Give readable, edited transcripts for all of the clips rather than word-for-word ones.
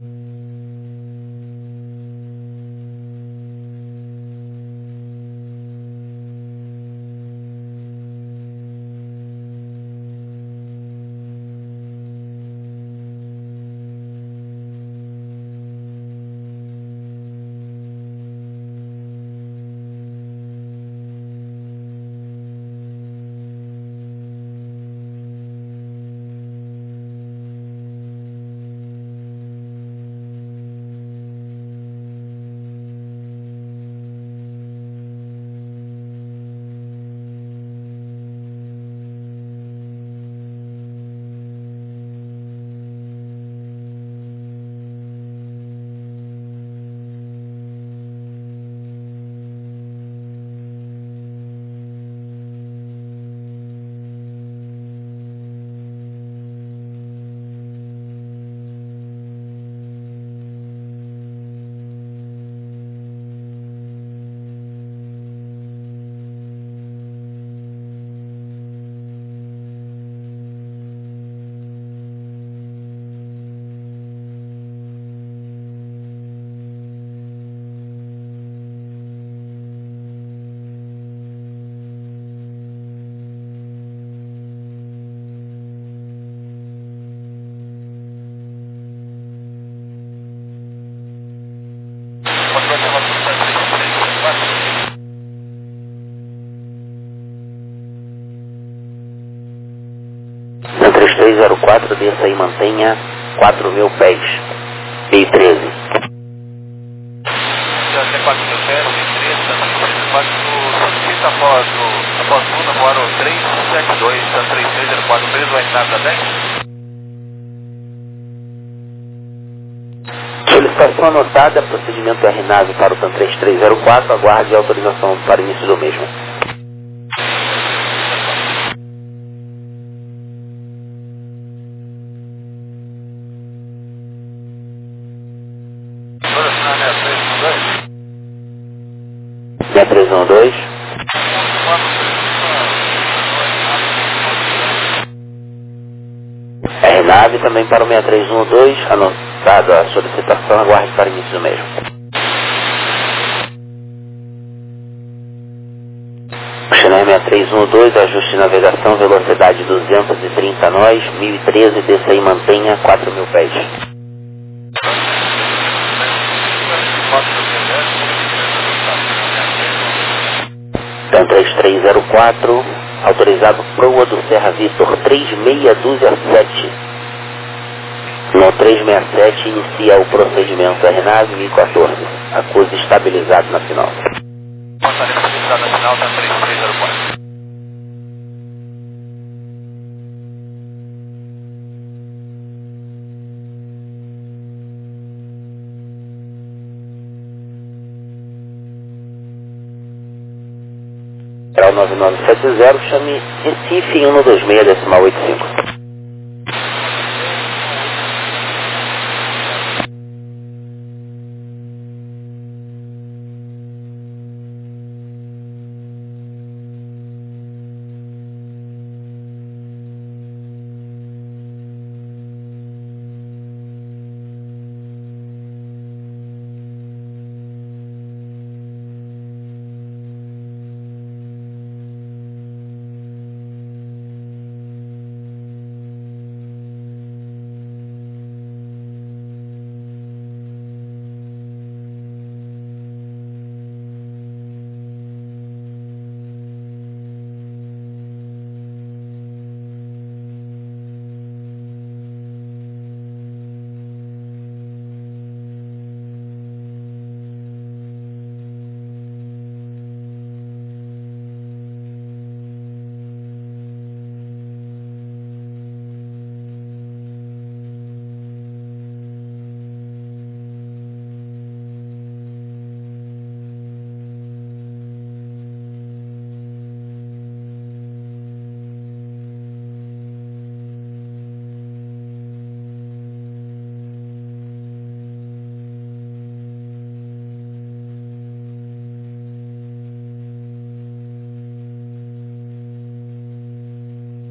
Na 3304, desça e mantenha 4.000 pés. I13. Até 4.000 pés, I13, da 3304, solicita após Luna, voaram 372, da 3304, preso, vai entrar da 10? Solicitação anotada, procedimento RNAV para o TAM 3304, aguarde a autorização para início do mesmo. Agora assinar 6312? 6312. RNAV também para o 6312, anotada a solicitação, aguarde para início do mesmo. China 6312, ajuste de navegação, velocidade 230 nós, 1013, desça e mantenha 4.000 pés. TAM 3304, autorizado proa do Serra Vitor 3627. No 367 inicia o procedimento RNAV 1014. Acuse estabilizado na final. Passaremos estabilizado na final, TAM 3304. Grau 9970, chame Recife 126,85.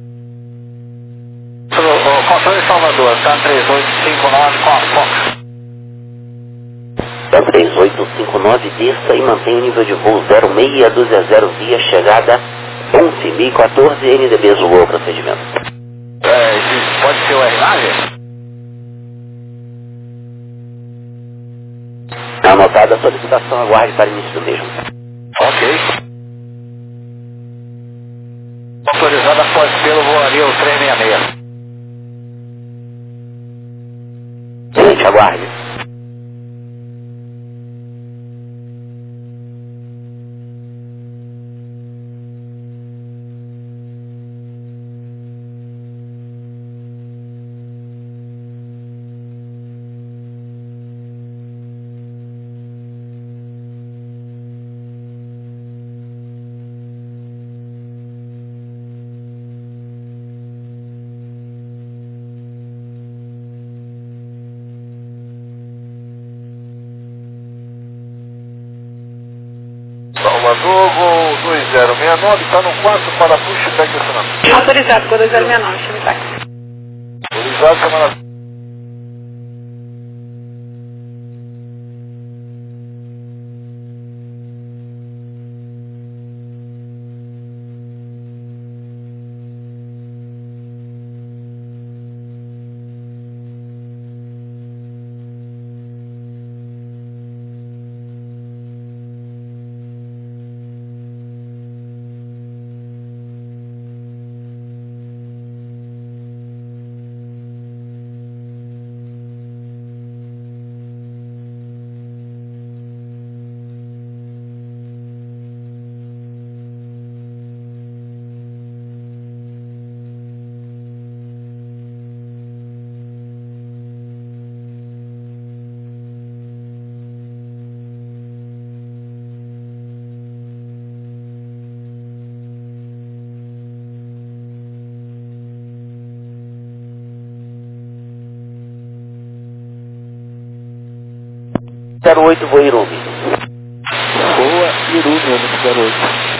Controle Salvador, TAM 3859 com a Fox. 3859, desça e mantenha o nível de voo 0620 via chegada 11.014, NDB Zulu, procedimento. Pode ser o R9? Anotada a solicitação, aguarde para início do mesmo. Ok. Autorizada após pelo voaria o 366. Gente, aguarde. Salvador, Gol 2069, está no 4 para pushback acionamento. Autorizado, Gol 2069, chame táxi. Autorizado, semana. Zero 08, voo Irume. Boa, Irume, 08.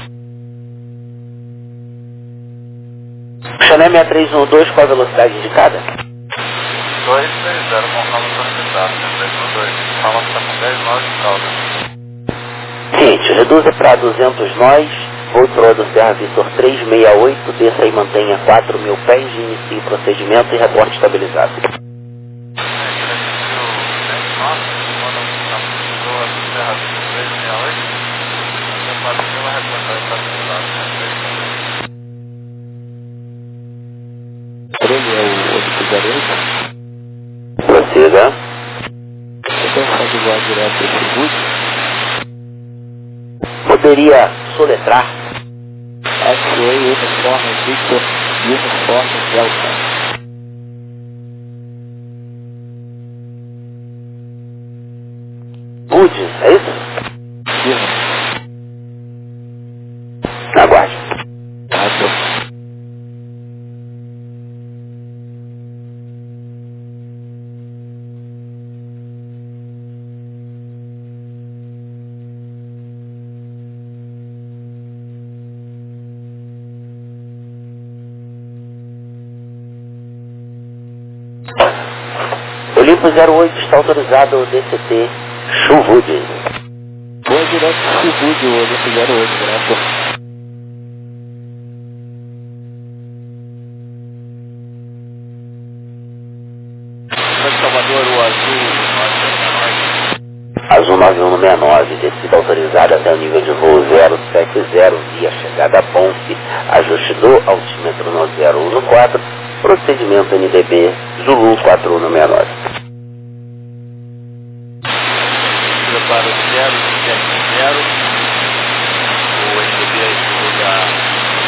Chané 6312, qual a velocidade indicada? 230, conforme solicitado, 312. Fala que está com 10 nós de calda. Gente, reduza para 200 nós, voo Troa do Serra Vitor 368, desça e mantenha 4.000 pés, inicie o procedimento e reporte estabilizado. Ele é o 808. Prossiga. Você pode voar direto esse bus? Poderia soletrar? X-Ray, Uniforme, Victor, Uniforme, Delta. Good, é isso? Aguarde. Olimpo 08 está autorizado o DCT Chuvud. Boa direto Chuvud, o Olimpo 08, graças. Salvador, o Azul 9169, descida autorizada até o nível de voo 070, via chegada a Ponce, ajuste do altímetro no 014, procedimento NDB Zulu 4169. Preparo 070, o NDB é Zulu da...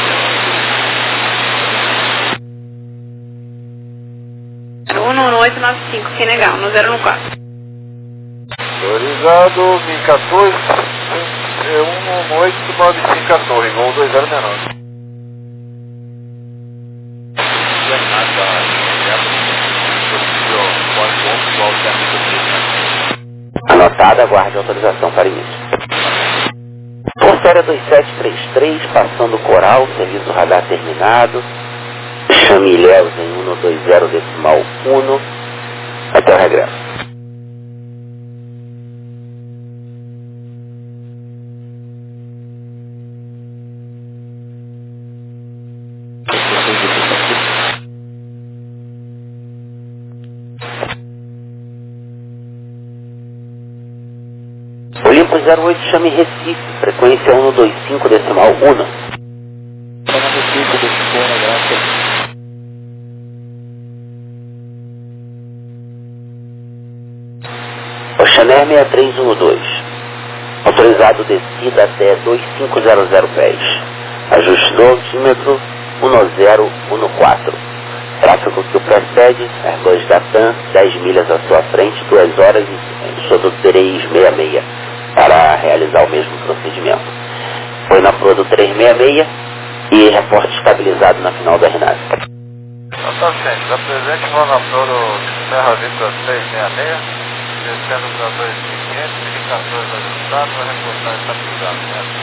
No 895, Senegal, no 014. Autorizado, 1014, 11895 a torre, Gol 2069. Anotada, aguarde autorização para início. Portéria 2733, passando Coral, serviço radar terminado. Chame Ilhéus em 120 decimal 1, até o regresso. Olimpo 08, chame Recife, frequência 125 decimal 1. Chama Recife, decimal 1, graças. Oxaner 6312. Autorizado descida até 2500 pés. Ajuste do altímetro 1014. Tráfego que o precede, Airbus da TAM, 10 milhas à sua frente, 2 horas e emissor do 366, para realizar o mesmo procedimento. Foi na Pro do 366 e reporte estabilizado na final da RNAV. Tá certo, da presente vou na Pro do Serra Vista 366, descendo para 2500, 14 ajustado, vai reportar estabilizado,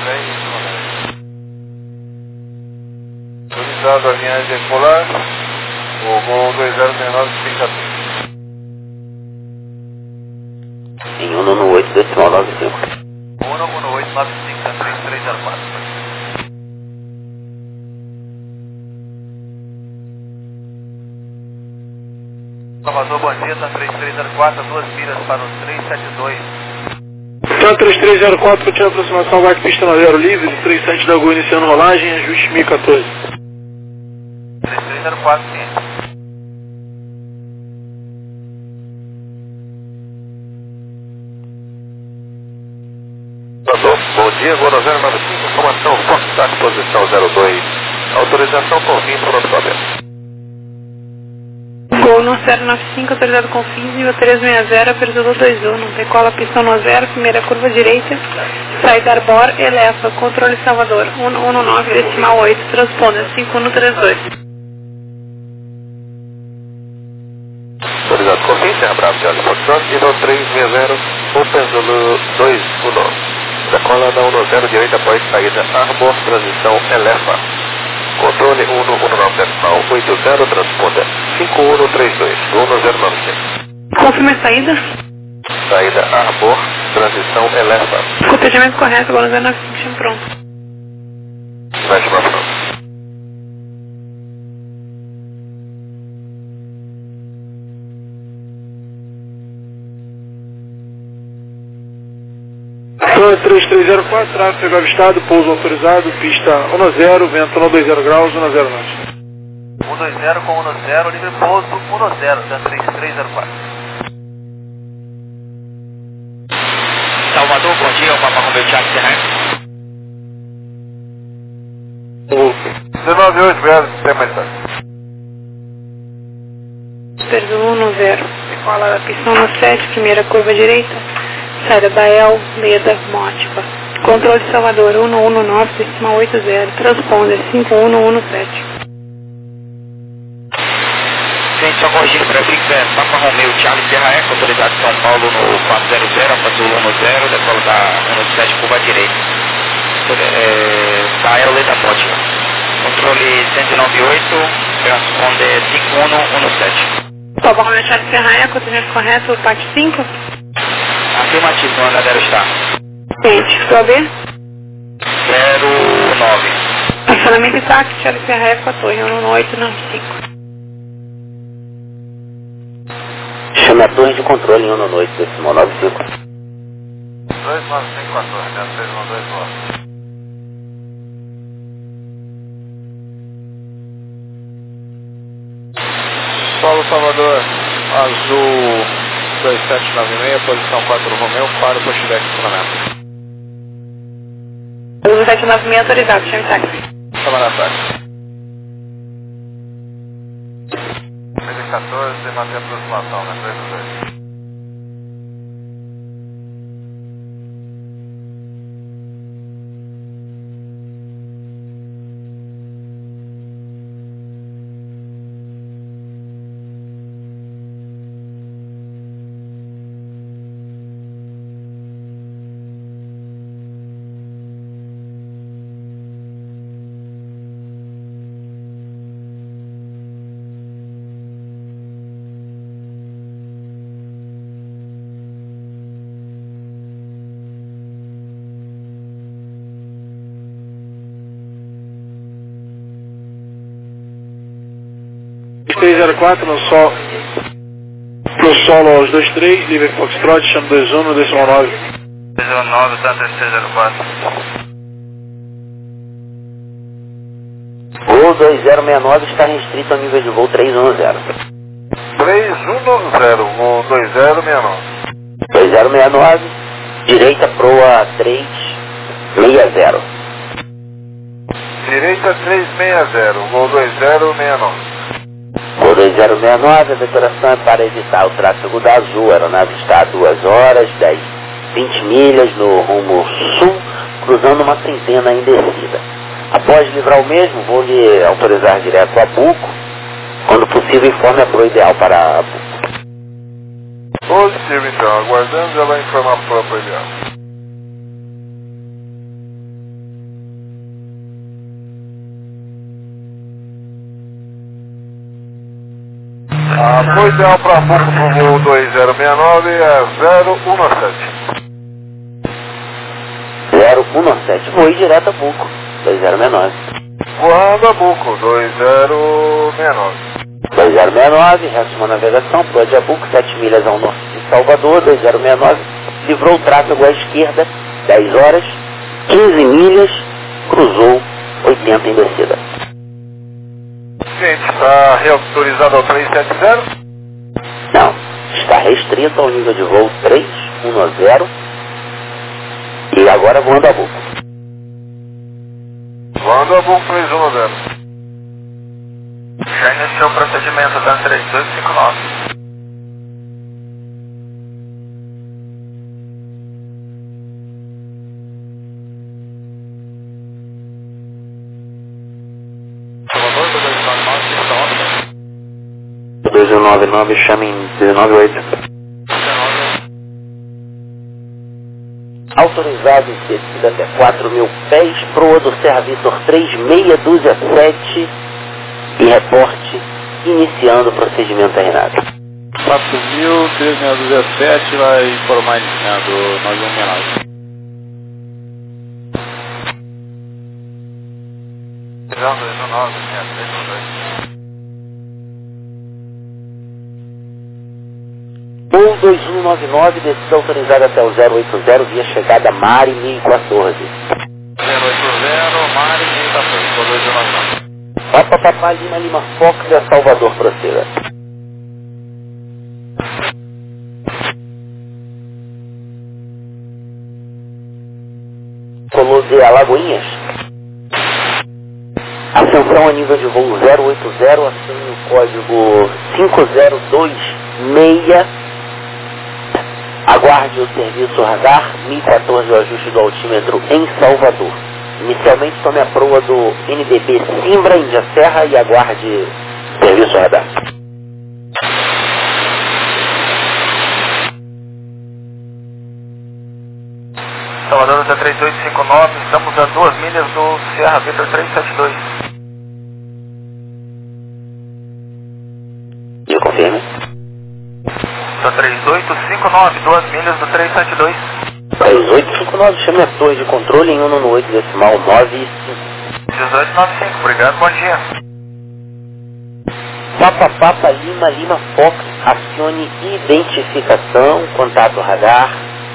63 Autorizado a linha decolar. O voo 2069 fica Em 118 decimal 95. 118 95 3304. Salvador, bom dia, tá 3304, 2 milhas para o 372. Tá 3304, continua a aproximação, vai pista na zero livre, 37 da Gol iniciando rolagem, ajuste 1014. 3304, sim. Bom dia, Gol 095, informação, Foxtrot, posição 02. Autorização por fim, pronto aberto. Gol no 095, autorizado com fins, nível 360, apertador 21, decola pistão no 0, primeira curva direita, saída arbor, eleva, controle Salvador, 119, decimal 8, transponder 5132. Autorizado com fim, Serra Bravo, Charlie Foxtrot, nível 360, Open 219. Decola da 10 direita após saída arbor, transição eleva. Controle 119.80, transponder 5132, 1095. Confirma a saída. Saída arbor, transição eleva. Cotejamento correto, Gol 095, chama pronto. Vai chamar pronto. Então 3304, tráfego avistado, pouso autorizado, pista 10, vento 120 graus, 109. 120 com 10, livre pouso 10, da 3304. Salvador, bom dia, o Papa Romeu Thiago Serra. 198, obrigado, tem mensagem. Perdo 10, decola pistão no 7, primeira curva direita, saída da El, Leda, Mótica. Controle Salvador, 119, decimal 80, transponder 5117. Gente, só corrigindo para fixo, é Papa Romeu Thiago Serra Eco, autorizado São Paulo no 400, Alfa Sul 10, decola da 17, curva direita. Da El, Leda, Mótica. Controle 198, transponder 5117. Papa Romeu Thiago Serra Eco, cotejamento correto, parte 5. Afirmativo, no andadero está. Gente, sua B. 09. Acionamento de táxi, Thiago Serra Eco, a torre, 11895. Chame a torre de controle em 118 decimal 95. 29514, 312. Solo Salvador, azul 2796, posição 4 Romeu, para o pushback de estacionamento. 2796 autorizado, chame táxi. Câmara táxi. 14, manter a aproximação, né? 32. no solo aos 23, livre Foxtrot, chama 21, decimal 9. 09, Santa 304. Voo 2069 está restrito ao nível de voo 310. 310, voo 2069. 2069, direita proa 360. Direita 360, voo 2069. Voo 2069, a decoração é para evitar o tráfego da Azul. A aeronave está a 2 horas, 20 milhas no rumo sul, cruzando uma centena em descida. Após livrar o mesmo, vou lhe autorizar direto a Buco. Quando possível, informe a proa ideal para a Buco. Positivo então, aguardando, já vai informar a própria ideal. A proa ideal para a Buco pro voo 2069 é 017. Vou direto a Buco, 2069. voando a Buco 2069. 2069, resta uma navegação, proa de Abuco, 7 milhas ao norte de Salvador, 2069, livrou o tráfego à esquerda, 10 horas, 15 milhas, cruzou 80 em descida. Gente, está reautorizado ao 370? Não, está restrito ao nível de voo 310 e agora voando a Abuco. Voando a Buco 310. Já iniciou o procedimento da 3259. Salvador 299, 2099, chame em 198. Autorizado em descida até 4.000 pés, proa do Serra Vitor 3627 e reporte iniciando o procedimento a Renato. 4.3617 vai informar iniciando 9169. Voo 2199, descida autorizada até o 080 via chegada Mari 1014. 080, Mari 1014, voo 2199. Papa Papá Lima Lima Fox e a Salvador proceeda. Colosei Alagoinhas. Ascensão a nível de voo 080, assine o código 5026. Aguarde o serviço radar 1014, o ajuste do altímetro em Salvador. Inicialmente tome a proa do NBB Simbra, Índia Serra e aguarde serviço radar. Salvador da 3859, estamos a 2 milhas do Serra Vitor 372. Eu confirmo. Da 3859, 2 milhas do 372. 3859, chame a torre de controle em 198 decimal 95. 1895, obrigado, bom dia. Papa Papa Lima Lima Fox, acione identificação, contato radar,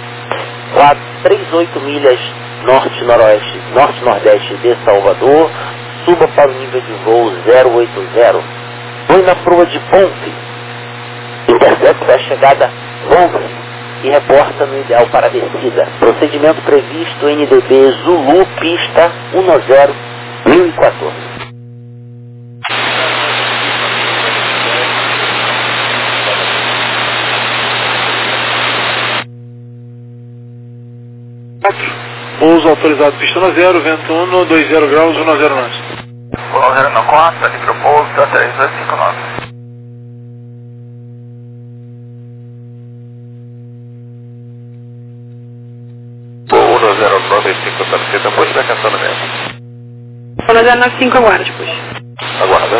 38 milhas norte-noroeste, norte-nordeste de Salvador, suba para o nível de voo 080. Voe na proa de Ponce, intercepta a chegada Ponce e reporta no ideal para a descida. Procedimento previsto NDB Zulu, pista 10-1014. Pouso autorizado, pista na 0, vento 1, 20 graus, 10 nós. Voo 094, livre o pouso da 3259. voo 1095, tarjeta, pode dar canção no mesmo. Vou 095 agora, depois. Aguarda.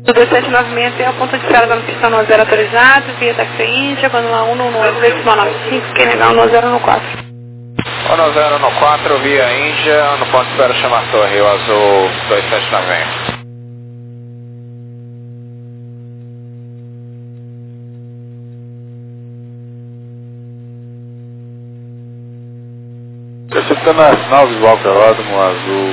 Do 2796 tem o ponto de espera da pista no 0 autorizado, via taxi Índia, quando lá 1 decimal 95, quem negar 1 0 no 4. 1 0 no 4, via Índia, no ponto de espera chama Torre, Rio Azul 2796. Receptando a sinal visual para Autódromo Azul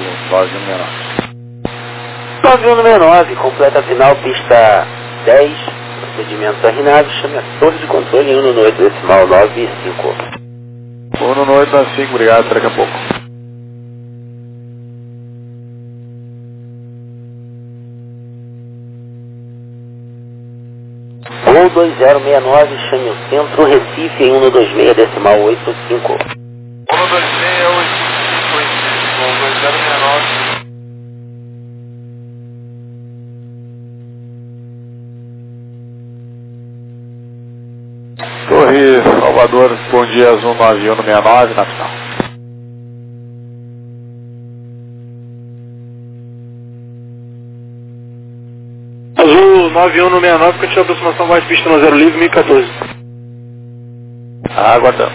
9169, completa a final, pista 10, procedimento arrinado, chame a torre de controle 1 no 8 decimal 95. 1 no 8 95, obrigado, até daqui a pouco. Gol 2069, chame o centro, Recife 1 no 26 decimal 85. 1 no 26, 85, Gol 2069. Torre Salvador, bom dia, Azul 9169 na final. Azul 9169, continua a aproximação mais pista no 0 livre, 1014. Aguardando.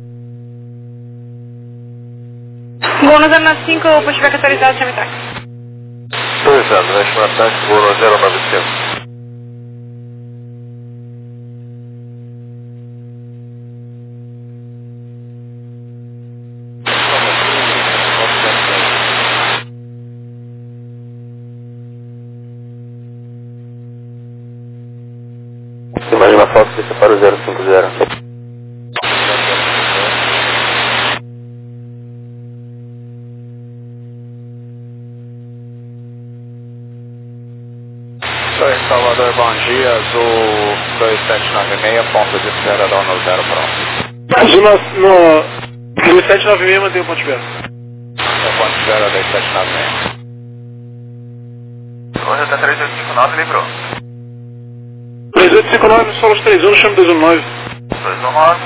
Gol no 095, o pushback autorizado, chame táxi. Autorizado, vai chamar táxi, Gol no 095. Tem mais uma foto, pista para o 050. Torre Salvador, bom dia, Azul 2796, ponto de espera da 10 pronto. Azul no 2796 mantém o ponto de espera. Ponto de espera 2796. Hoje até 3859 livrou. 3859 no solo 31, chame 219. 219.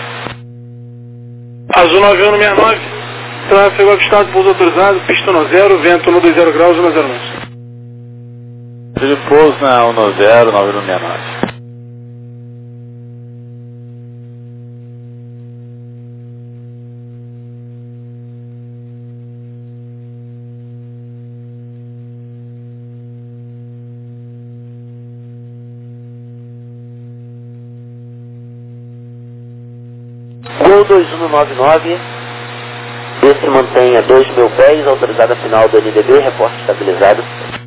Azul 9169, tráfego avistado, pouso autorizado, pista no 0, vento no 20 graus, 1 0 9. De pouso na 10, 9169. Gol 2199, esse mantém a 2.000 pés, autorizada final do NDB, reporte estabilizado.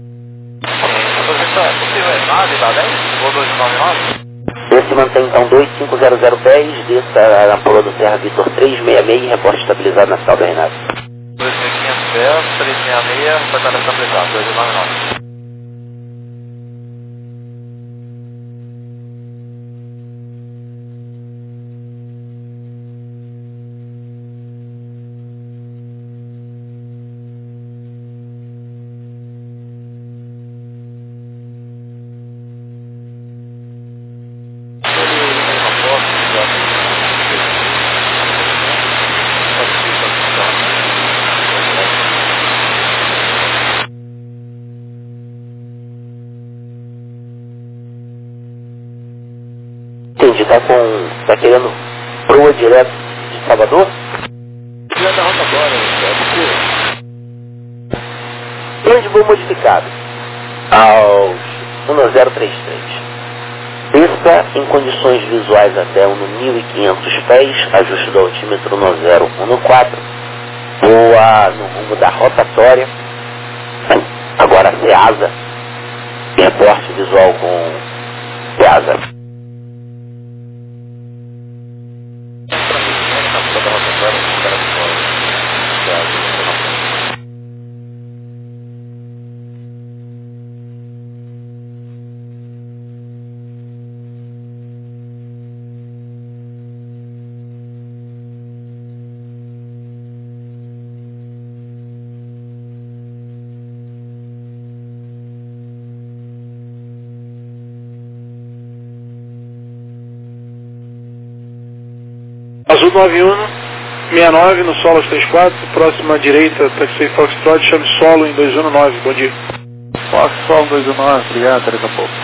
É possível, nave, tá bem? Gol 299. Esse mantém então 2500 pés, desça na Polo do Serra Vitor 366, reporte estabilizado na final do Renato. 2.500 pés, 366, reportado estabilizado, 299. Entendi, tá querendo proa direto de Salvador? Direto da rota agora, é possível? Plano de voo modificado aos 1033. Pista em condições visuais até 1.500 pés, ajuste do altímetro no 014. Voa no rumo da rotatória. Agora a Ceasa. Reporte visual com Ceasa. Azul 9169 no solo 34, próxima à direita, taxi Foxtrot, chame solo em 219, bom dia. Fox, Sol 219, obrigado, até daqui a pouco.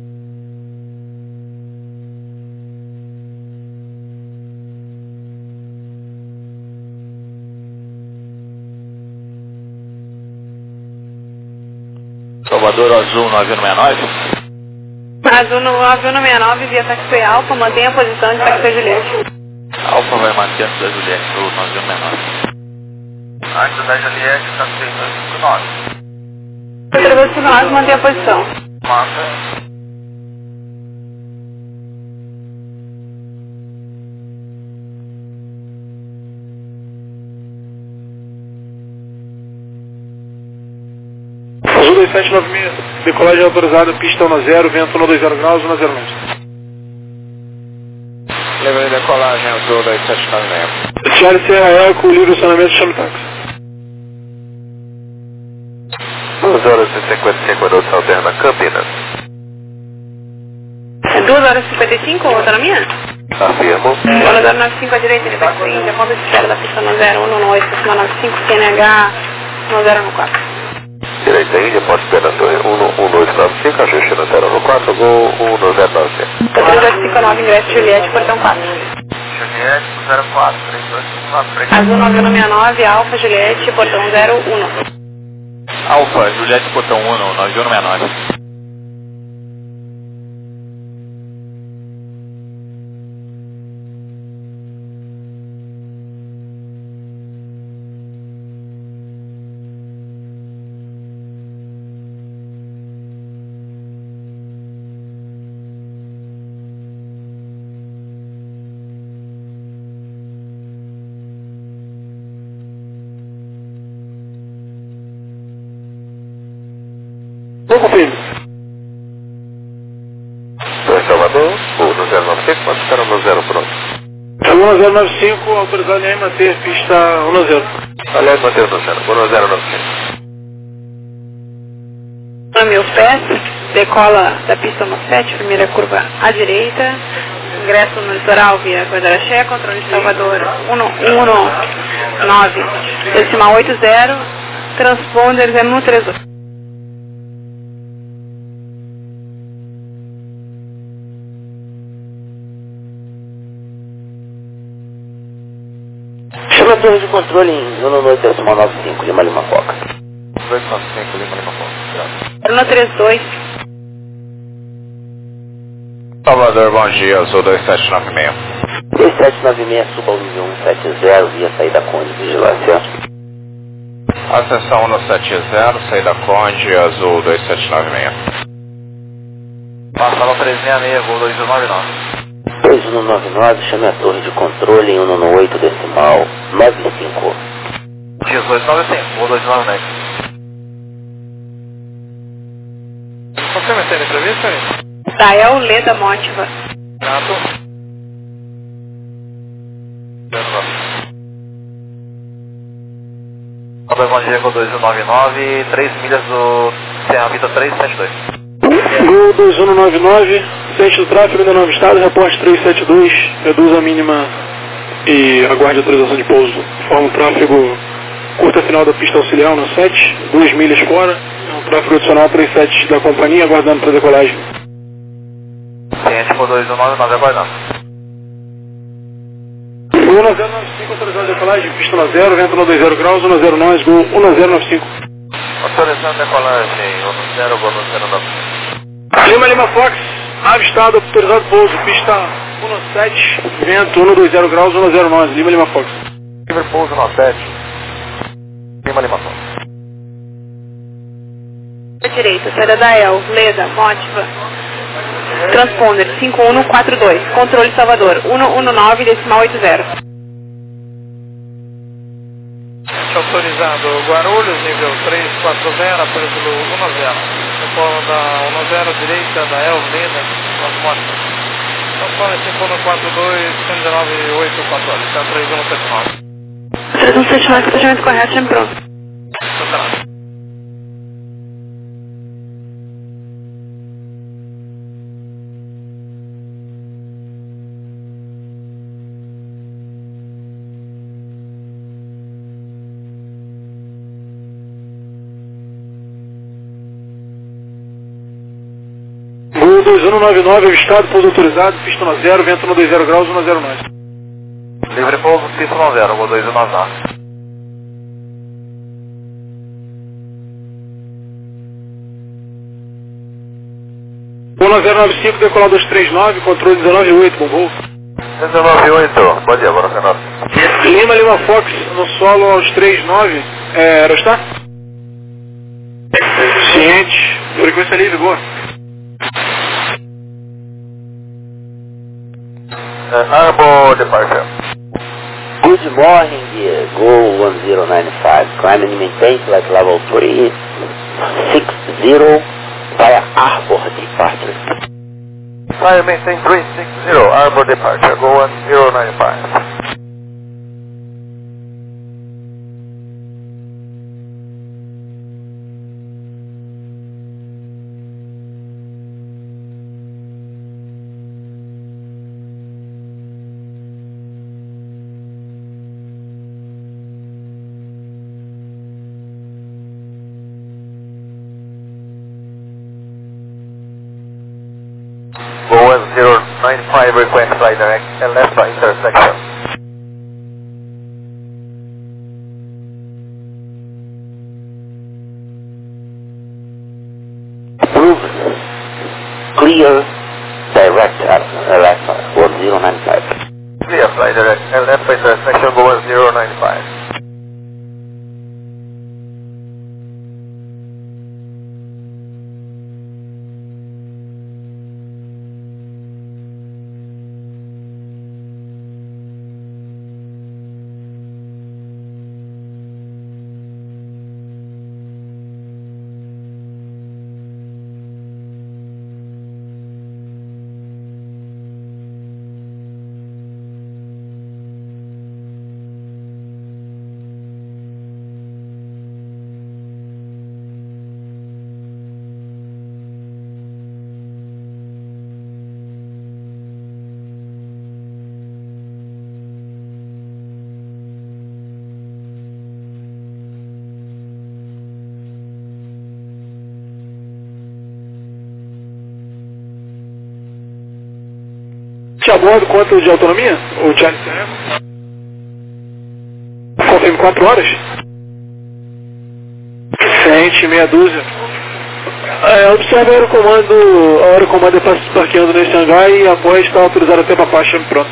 Salvador Azul 9169. Azul 9169, via taxi Alfa, mantenha a posição de taxi Juliette. Alfa vai manter antes da Juliette pro 9169. Antes da Juliette, está 3259. 3259, mantenha a posição. Manda. Azul 2796, decolagem autorizada, pista 10, vento 120 graus, 109. Levei decolagem Azul 2796. Charlie Serra Eco, livre estacionamento, chame táxi. 2 horas e 55 minutos, alterna Campinas. 2 horas e 55, autonomia? Afirmo. Bola 095 à direita, ele vai seguinte, a ponta de espera da pista 0118, acima 95, CNH 1014. Direita Índia, pode esperar torre 11295, ajuste no 014, gol 1095. 3259, ingresso Juliette, portão 4. Juliette, 04, 3259. Azul 9169, Alfa Juliette, portão 01. Alfa, Juliette Portão 1, 9169. Vou confirmar. Torre Salvador, gol no 095, pode esperar no 0 pronto. Azul 1095, autorizado em manter pista 10. Aliás, manter no 0, gol no 095. A meus pés, decola da pista 17, primeira curva à direita, ingresso no litoral via Guadaraxé, controle de Salvador 119, decimal 80, transponder 0132. Chama a torre de controle em 192.95, Lima Lima Foca. 295, Lima Foca. 132. Salvador, bom dia, Azul 2796. 3796, suba ao nível 170, via saída Conde, vigilância. Atenção 170, saída Conde, Azul 2796. Passava 366, gol 2199. 2199, chame a torre de controle em 118 decimal 95. 1895, gol 299. Confirma essa entrevista, hein? Dael Leda Mótiva. Gato. Bom dia, gol 2199, 3 milhas do Serra Vida 372. Gol 2199, centro do tráfego ainda não avistado, reporte 372, reduz a mínima e aguarde a autorização de pouso. Forma o tráfego curta final da pista auxiliar na 7, 2 milhas fora, é um tráfego adicional 37 da companhia, aguardando para decolagem. Ciente por 2199, aguardando. Gol 1095, autorizado a decolagem, pista 0, vento 120 graus, 109, gol 1095. Autorizando a decolagem, gol 0, gol 095. Lima Fox, avistado, autorizado pouso, pista 17, vento 120 graus, 109, Lima Fox. Livre pouso no 7. Lima Fox. À direita, saída Dael, Leda, Mótiva. Transponder 5142, controle Salvador 119, decimal 80. Autorizado Guarulhos, nível 340, apoio pelo 10. Depois da 10 direita da Leda, nas motos. Transponder 5142, 119,84, está 3179. 3179, fechamento correto, sempre pronto. Voo 2199 avistado, pouso autorizado, pista no 0, vento no 20 graus, 109. Livre pouso, pista no 0, voo 2199. Voo 095, decolar 239, controle 198, bom voo. 198, bom dia, boa noite. Lima Fox, no solo aos 39, Aerostar? Ciente, frequência livre, boa. Arbor departure. Good morning, Go 1095. Climb and maintain flight level 360 via Arbor departure. Climb maintain 360, Arbor departure, Go 1095. Go 1095, request flight direct, and left by intersection. Approve. Clear direct left 1095. Clear flight direct, and left by intersection, Go 1095. A bordo, quanto de autonomia? O Charlie Serra? Confirme 4 horas? Ciente, meia dúzia. Observe a hora o comando está se parqueando nesse hangar e após está autorizado até para a faixa pronto.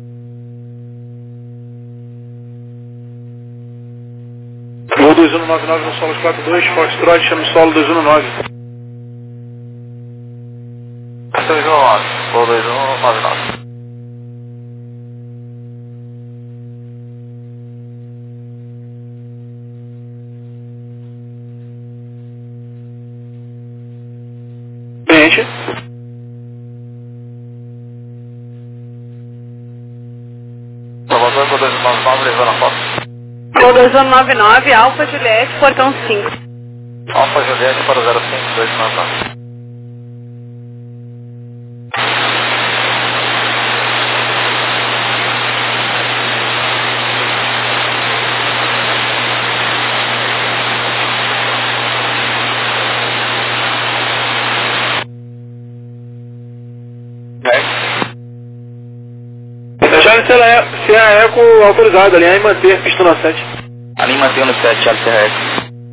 Voo 2199 no solo 42, Foxtrot, chama o solo 2199. 219, voo 2199. Ciente. Salvador, Go 299, levando a foto. Gol 2199, Alfa Juliette, portão 5. Alfa Juliette para 05299. Charlie se a eco autorizada, alinhar e manter, pista no 7. Ali mantém no 7, Charlie Serra Eco.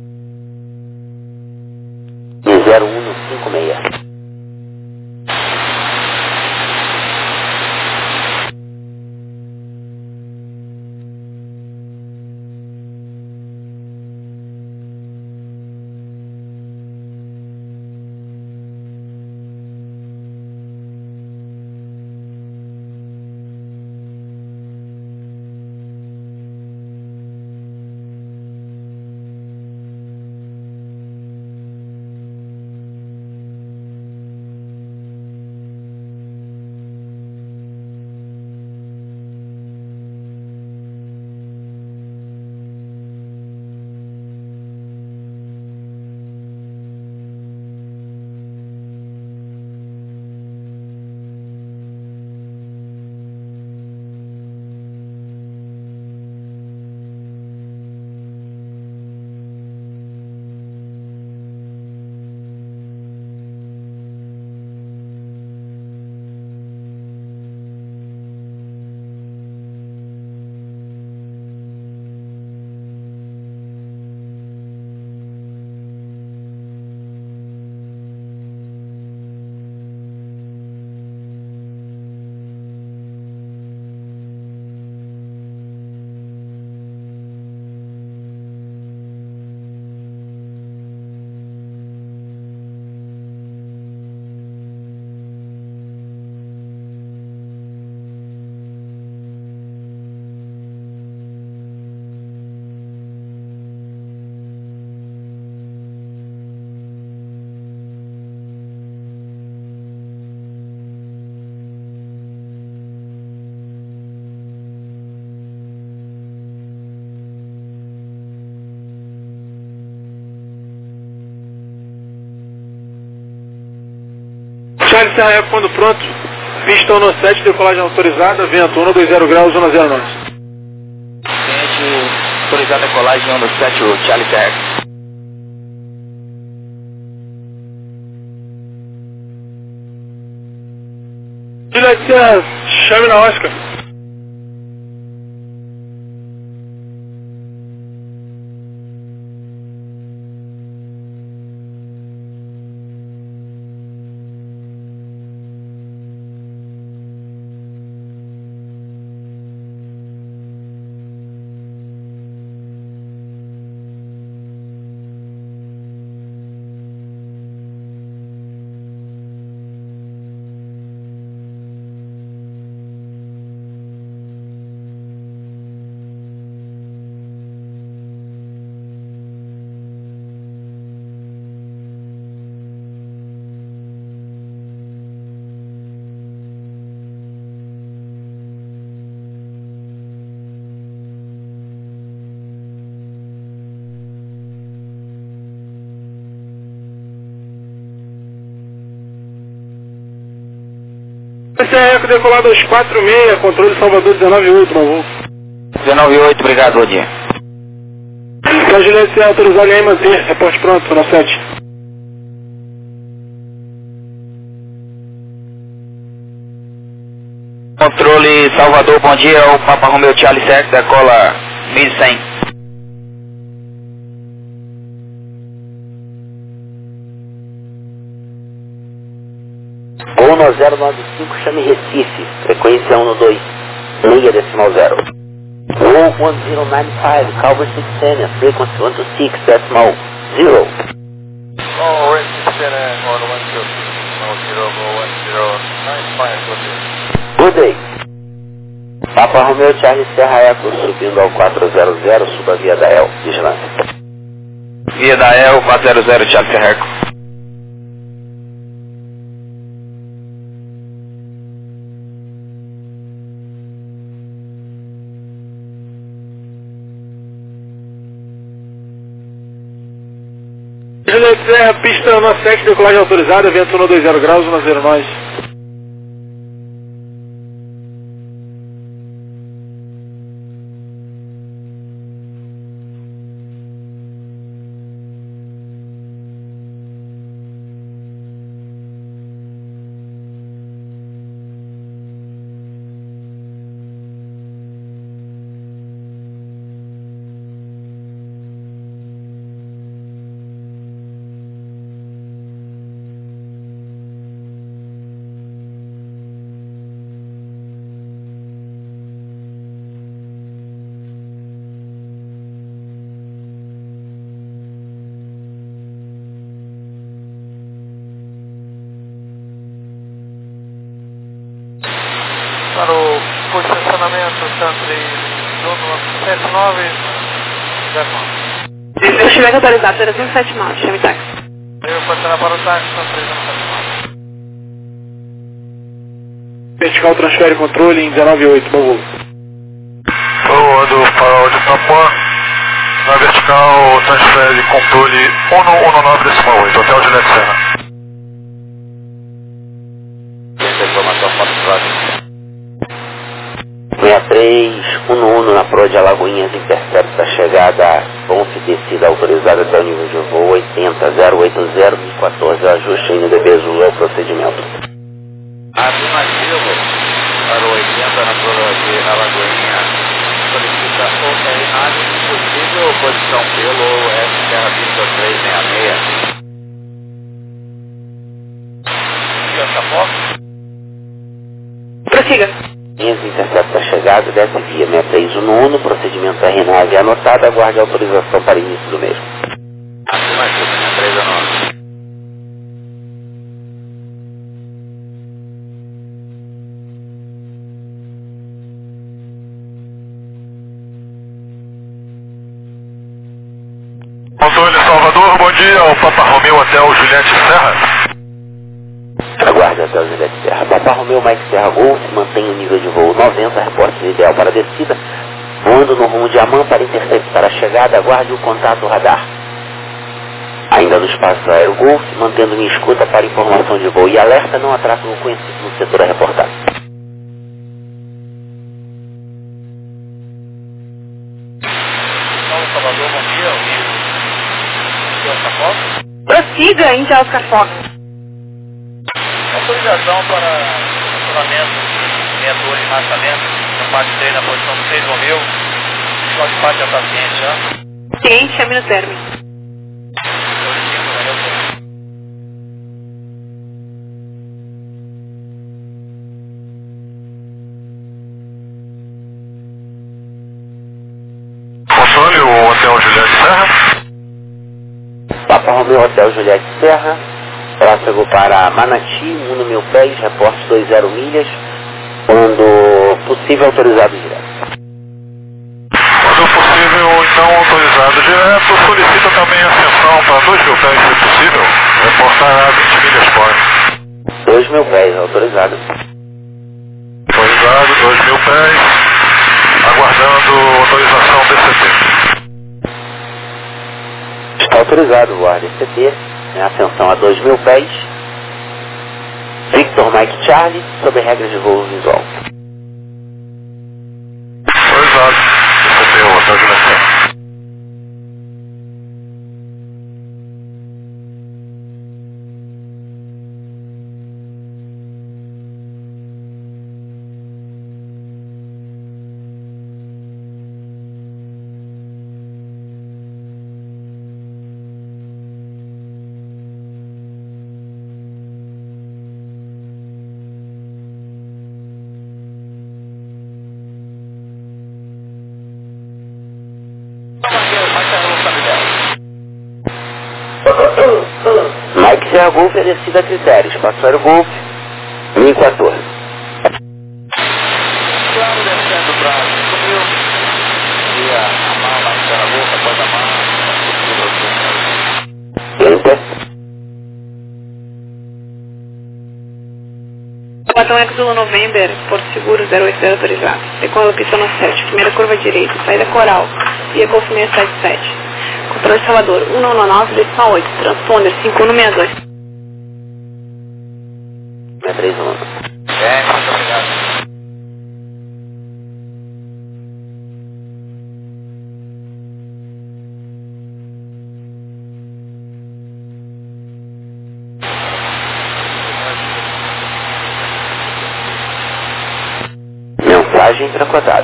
0156. Serra Eco quando pronto. Pista 17, decolagem autorizada, vento 120 graus, 109. Cliente, autorizada decolagem 17, o Charlie Serra. Juliette Serra, chame na Oscar. Serra Eco decolado aos 46, controle Salvador 19.8, bom voo. 19.8, obrigado, bom dia. Juliette Serra autorizada em manter, reporte pronto, na 7. Controle Salvador, bom dia, o Papa Romeo Charlie Serra, decola 1100. Gol no 095, chame Recife, frequência 112, meia decimal 0. Gol 1095, Calvert 610, frequency 126, decimal 0. Oh, Recife Center, 112, 1095, Good day. Papa Romeo Charlie Serra Eco subindo ao 400, suba a via da El, vigilância. Via da El, 400, Charlie Serra Eco. Juliette Serra, pista na 7, decolagem autorizada, vento 120 graus, 109. Para o posicionamento Santre 179, 09. Eu estiver autorizado, 379, chame táxi. Eu posicionar para o táxi Santre 179. Vertical transfere controle em 19.8, bom voo. Do farol de Papua, na vertical transfere controle 119.8, Hotel Juliette Serra. Essa informação para o próximo. 6311 na proa de Alagoinhas, intercepta a chegada, ponte descida autorizada até o nível de voo 80080 14, ajuste NDB Zulu ao procedimento. Afirmativo, para o 80 na proa de Alagoinha, solicita ORNAD, possível posição pelo S Terra Vista 366. E essa foto? Prossiga. Intercepta a chegada, desce via 6311, procedimento RNAV anotado, aguarde autorização para início do mesmo. Afirmativo, 6319. Controle Salvador, bom dia, o Papa Romeo Hotel Juliette Serra. Aguarde até o Juliette Serra. Papa Romeo Mike Serra Golf, mantém o nível de voo 90, reporte ideal para a descida, voando no rumo de Amman para interceptar a chegada, aguarde o contato radar. Ainda no espaço aéreo Golf, mantendo minha escuta para informação de voo e alerta, não há tráfego conhecido no setor a reportar. Salvador, bom dia, Rio Oscar Fox. Prossiga, Índia Oscar Fox. Autorização para funcionamento de torre de maçamento, no parte 3 na posição 6 Romeu. Escola de parte está ciente já. Ciente, chame no término. Controle, o Hotel Juliette Serra. Papa Romeu Hotel Juliette Serra, tráfego para Manati, 1.000 pés, reporte 20 milhas, quando possível autorizado direto. Quando possível, então, autorizado direto, solicita também ascensão para 2.000 pés, se possível, reportar a 20 milhas por. 2.000 pés, autorizado. Autorizado, 2.000 pés, aguardando autorização DCT. Está autorizado o ar DCT, ascensão a 2.000 pés, Victor Mike Charlie, sob regras de voo visual. Autorizado, DCT, o Hotel Juliette Serra. Mike Serra Golf é descida a critério, espaço aéreo Golf, 1014. Claro, descendo para 5.000. E a mala, a Serra Golf, após a mala, Enter. Batom Exulo November, Porto Seguro 080 autorizado. Decola pistão 7, primeira curva direita, saída Coral, via Golf 677. Controle Salvador 119, decimal 8, transponder 5162. 631. muito obrigado. Mensagem tracodada.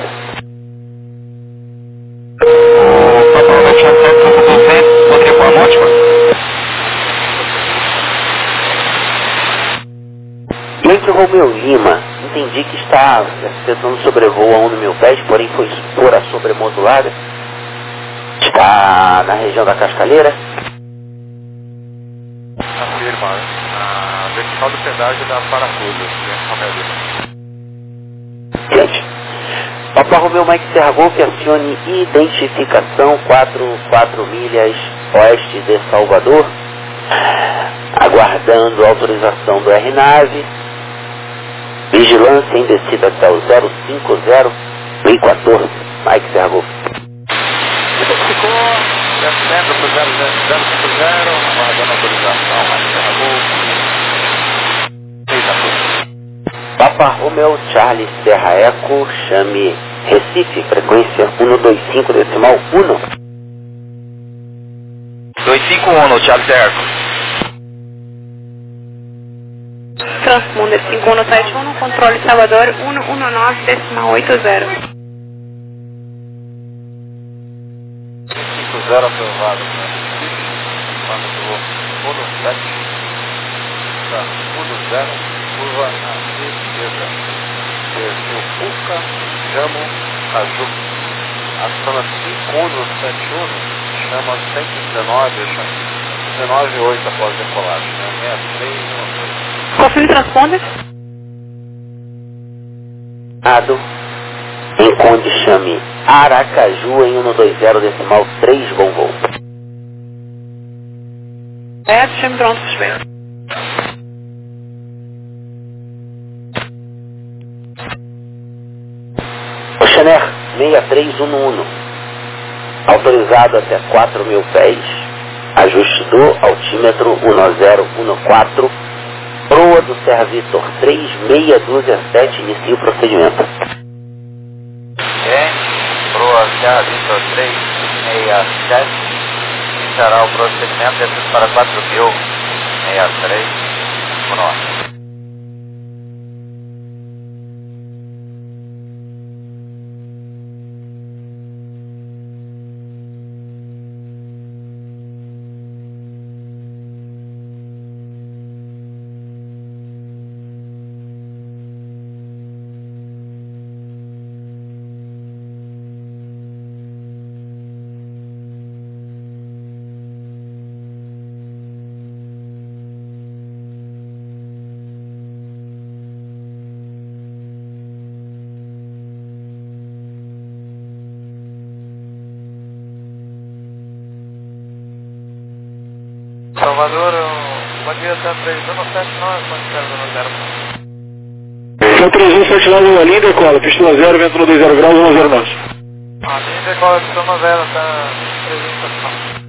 Entre Romeu Lima, entendi que está tentando sobrevoo a 1.000 pés, porém foi por a sobremodulada. Está na região da Cascalheira. Afirma, a vertical do pedágio da Parafuso, Romeu Lima. Gente, Papa Romeu Mike Serra Golf, acione identificação 4 milhas oeste de Salvador, aguardando autorização do RNAV, vigilância em descida até o 050 1014, Mike Serra Golf. Ficou descendo para o 050, aguardando autorização, Mike Serra Golf. Papa Romeu Charlie Serra Eco, chame Recife, frequência 125 decimal 1. 251, Charlie Serra. Transponder 5171, controle Salvador 119, decimal 80. 50 aprovado, mano do 17, tá, 10, curva à esquerda, desceu Puca, Jamo, Azul, aciona 5171, chama 119, 19,8 após decolagem, né, 63,12. Confirme transponder. Ado, enconde chame Aracaju em 120 decimal 3, bom voo. Chame pronto, suspeito. Oceaner 6311, autorizado até 4.000 pés, Ajuste do altímetro 1014, proa do Serra Vitor 3627, inicie o procedimento. Ok, proa Serra Vitor 367, iniciará o procedimento descendo para 4063, por nós. Salvador, bom dia, tá 3179, quanto quero no 0. São 3179 uma linha, decola, pistão 0, vento no 20 graus, 10 nosso. A linha decola, pistão 0, tá 3179.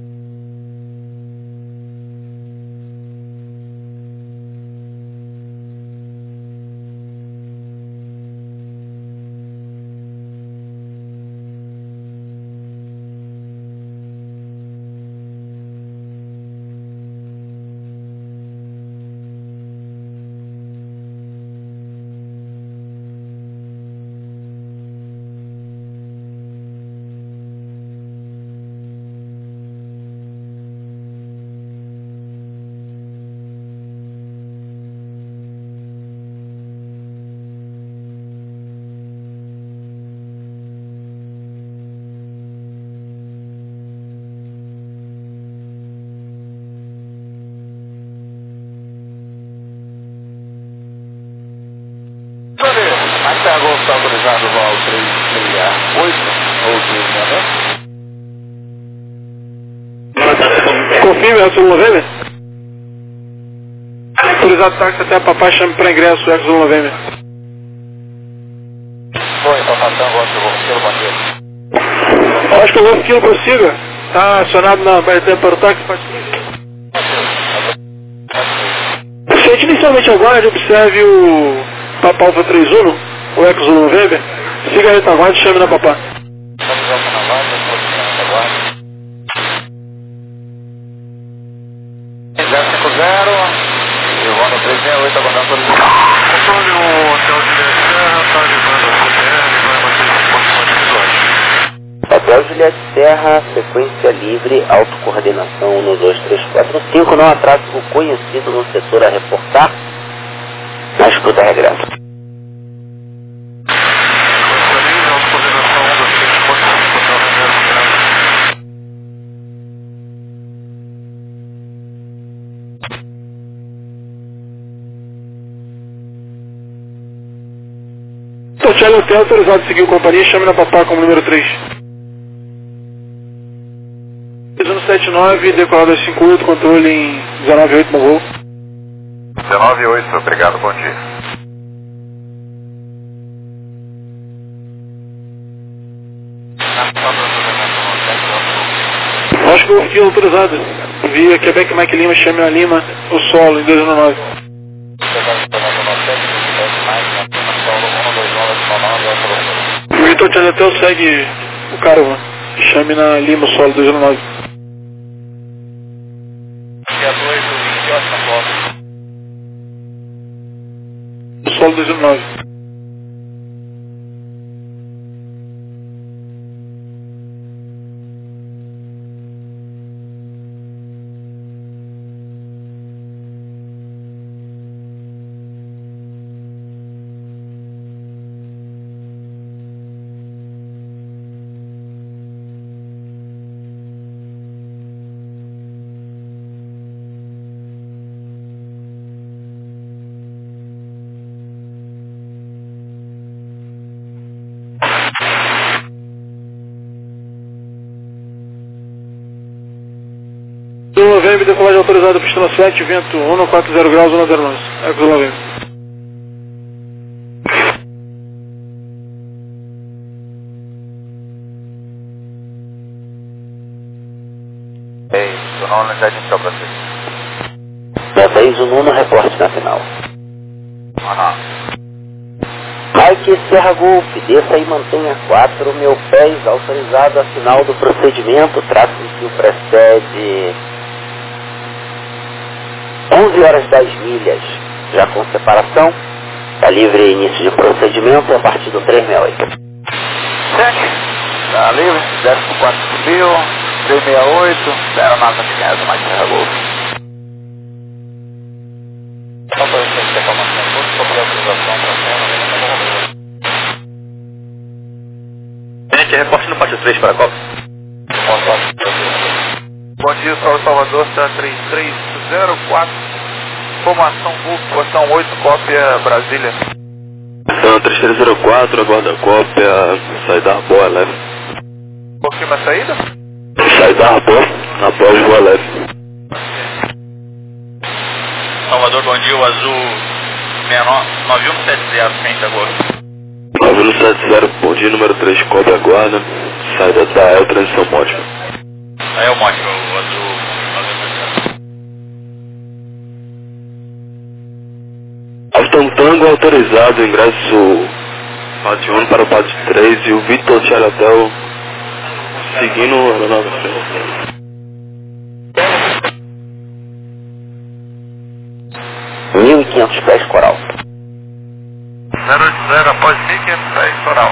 Mas a Gol está autorizado o voo 368 ou 369? Confirme, Exo November. Autorizado táxi até a papai, chame para ingresso, Exo November. Foi, informação, Golf Kilo, bom dia. Acho que o Golf Kilo prossiga. Está acionado na BRT para o táxi, pode seguir. Inicialmente aguarde, observe o Papa Alfa 31, o Exo November. Siga a retaguarda e chame na papá. Estamos aqui na guarda, posicionando a guarda. 050, eu vou no 368, aguardando por isso. Controle, o hotel Juliette Serra está levando a CPR e vai manter o ponto de Hotel Juliette Serra, sequência livre, autocoordenação 12345, não há tráfego conhecido no setor a reportar. Na escuta regresso. Hotel Hotel autorizado a seguir o companhia, chame na papá como número 3. 179, decolado 58, controle em 198 no voo. 198, obrigado, bom dia. Acho que o fio autorizado. Via Quebec Mike Lima, chame na Lima, o solo em 219. O Vitor Tchanatel segue o Caravan, chame na Lima, o solo 219. Dia 2 do 20, ótima foto. O solo 219. Novembro, decolagem autorizada, pistão 7, vento 140 graus, 109. Exo Novembro. Isso. Nuno, já iniciou pra vocês. Da vez o Nuno, reporte na final. Mike Serra Golf, desça e mantenha 4 mil pés, autorizado a final do procedimento, tráfego que o precede 11 horas 10 milhas, já com separação, está livre início de procedimento a partir do 368. Cheque, tá livre, 14 subiu, 368, 0915, Mike Serra Golf. Só para você ter informação, tudo sobre a autorização para Gente, reporte no pátio 3 para a Copa. Bom dia, Saulo Salvador, está 3304, formação Golf, portão 8, cópia Brasília. Então, 3304, aguarda a cópia, saída Arbor, leve. Confirma a saída? Saída Arbor, após Rua Leve. Salvador, bom dia, o azul 9170, frente agora. 9170, bom dia, número 3, cópia aguarda, saída da El, transição módica. Aí é o Mótica, o azul 90. Aston Tango autorizado, ingresso pátio 1 para o pátio 3 e o Vitor Charlie Hotel seguindo a aeronave. 1.500 pés coral. 080 após 1.500 pés, Coral.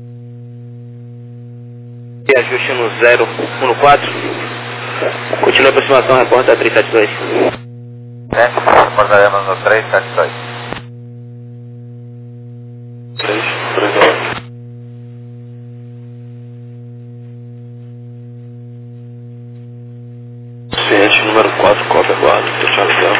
E ajuste no 014. Continua a aproximação, repórter 372. Reportaremos no 372. 338. Ciente número 4, cópia aguarda, Vitor Charlie Hotel.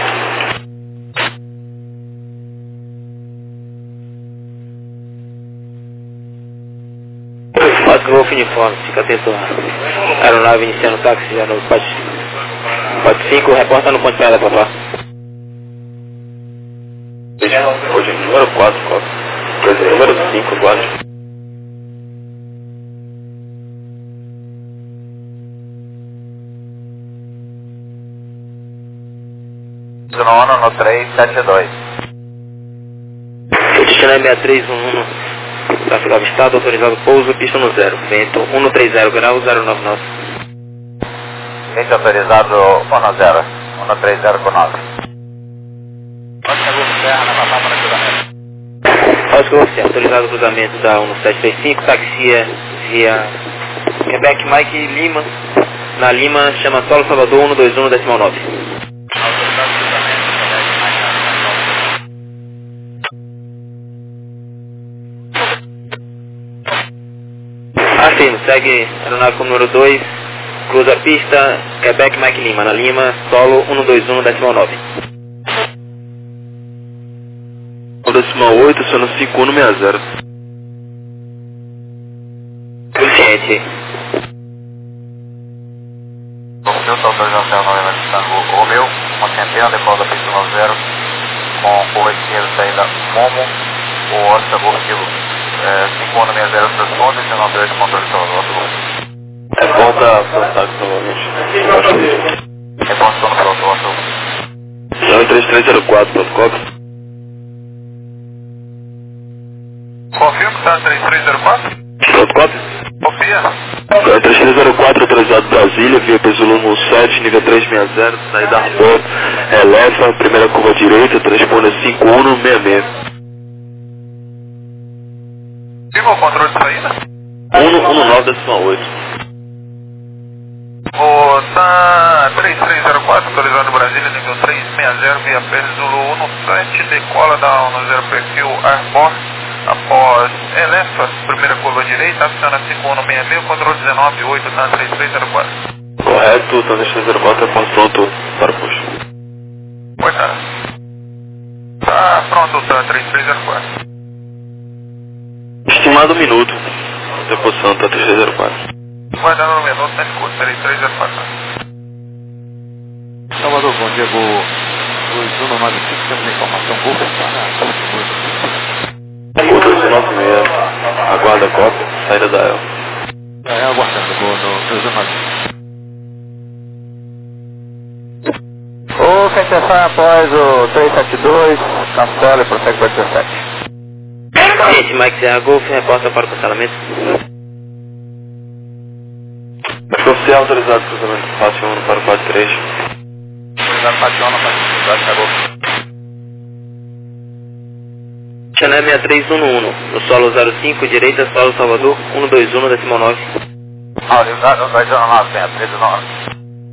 Oscar Golf Uniforme, fica atento à aeronave iniciando o táxi já no pátio 5, reporta no ponto pedra, papá. Hoje número 4, cópia. Coisa número 5, aguarde. Nono no 372. O destino é 6311, tráfego avistado, autorizado pouso, pista no 0, vento 130 grau 099. Vente autorizado 10, 130 com 9. Ótica Golf Serra, na Papá para cruzamento. Oscar Golf Serra, autorizado cruzamento da 1735, taxia via Quebec Mike Lima, na Lima, chama Solo Salvador 121 decimal 9. Autorizado cruzamento, Afirmo, segue aeronave com número 2, cruza a pista, Quebec Mike Lima, na Lima, solo 121 decimal 9. Decimal 8, sendo 5160. Consciente. Romeu, está autorização no Emerson Romeu, uma centena, decola da pista 90, com curva esquerda, saída Momo, o Oscar Golf Kilo. 5160 responde, 198 controle Salvador. Reporta contato novamente. Reporte no pronto, 3304, pronto, cópia. Confirma que está 3304? Pronto, cópia. Confia. 3304, autorizado Brasília, via Peso 17, nível 360, saída Arbor, eleva, primeira curva direita, transponder 5166. Firma o controle de saída? 119 decimal 8. O tá 3304, autorizado Brasília, nível 360, via Zulu 17, decola da 10 perfil Arbor, após Elefa, primeira curva direita, aciona 5166, controle 198, tá 3304. Correto, então 3304, ponto pronto para puxo. Pois tá. Tá pronto, tá 3304. Estimado minuto, deposição tá 3304. Vai dar no minuto, tá escuro, 3304. Salvador, bom dia, Gol 2195, temos informação, Gol Gol 296, aguarda a cópia, saída da El. aguardando, Gol no 295. Marca a inserção após o 372, cancela e prossegue para 17. Gente, Mike Serra Golf, reporta para o cancelamento. Oficial autorizado cruzamento do faixa 1 para o faixa 3. Autorizado faixa 1 para o faixa Serra Golf. Channel 6311, no solo 05, direita, solo Salvador, 121, decimal 9. Autorizado 219, 319.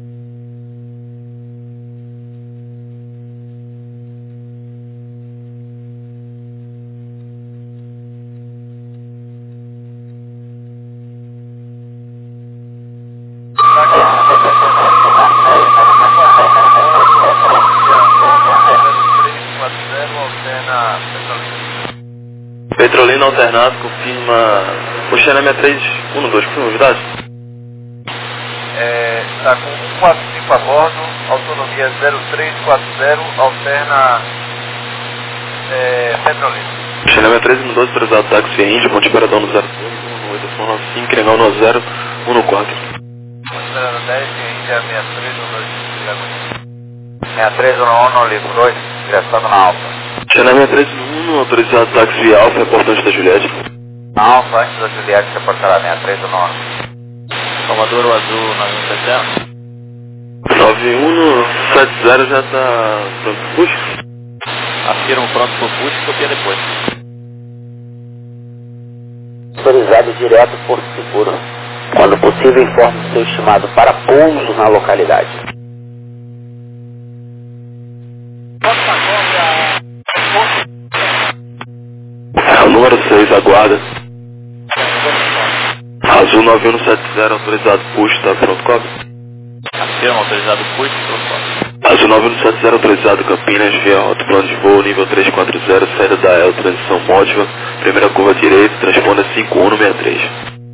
Petrolina alternado, confirma o Channel 6312, confirma a novidade? Está com 145 a bordo, autonomia 0340, alterna Petrolina. Channel 6312, autorizado táxi Índia, Monte Paradão no 02, 19895, Crengal no 014. Monte 10, Índia 6311, livro 2, direção na Alfa. Channel 6311, autorizado táxi Alfa, reportante da Juliette. Na Alfa, antes da Juliette, reportará 6311. Salvador, o azul, 9170. 9170 já está pronto pro push? Afirmo pronto pro push, copia depois. Autorizado direto Porto Seguro. Quando possível, informe o seu estimado para pouso na localidade. É o número 6, aguarda. Azul 9170, autorizado push, está pronto, cobre? Afirmo autorizado push, pronto, cobre. Azul 9170, autorizado Campinas, via alto plano de voo, nível 340, saída da EL, transição módiva, primeira curva direita, transponda 5163.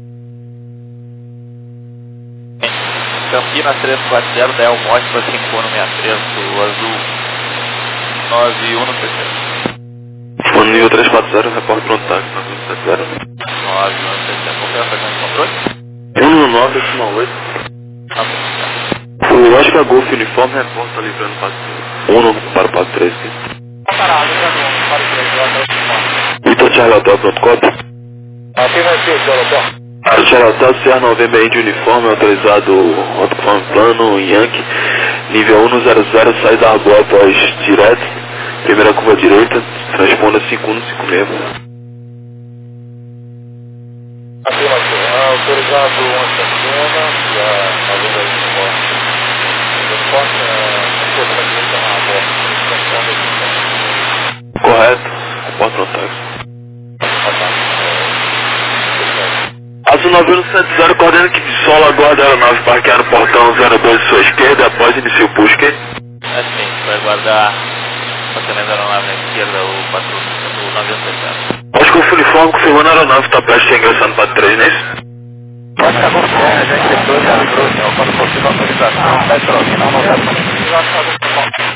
Campinas 340, da El Módiva 5163, o azul 9170. No nível 340, repórter pronto, táxi, 9170. 9170, qual é a frequência de controle? 119,8. O Oscar Golf Uniforme reporta livrando para o Pato 3. Vitor Charlie Hotel, pronto, cópia. Aqui vai ser, Hotel. Charlie Hotel, Sierra November de uniforme, autorizado autoconforme plano, Yankee, nível 100, sai da rua após direto, primeira curva direita, transponda 5156. Autorizado ontem a cena, e a venda de suporte. Correto, reporta no táxi. Azul 9170, coordena que solo aguarda a aeronave parquear no portão 02 à sua esquerda após iniciar o push, ok? Assim, vai aguardar estacionamento da aeronave na esquerda, o patrulho, o 9170. Acho que o uniforme confirmando a aeronave está prestes a ingressar no Pato 3, não é isso? Acabou, a gente depois já trouxe, quando possível, autorização, Petrolina, não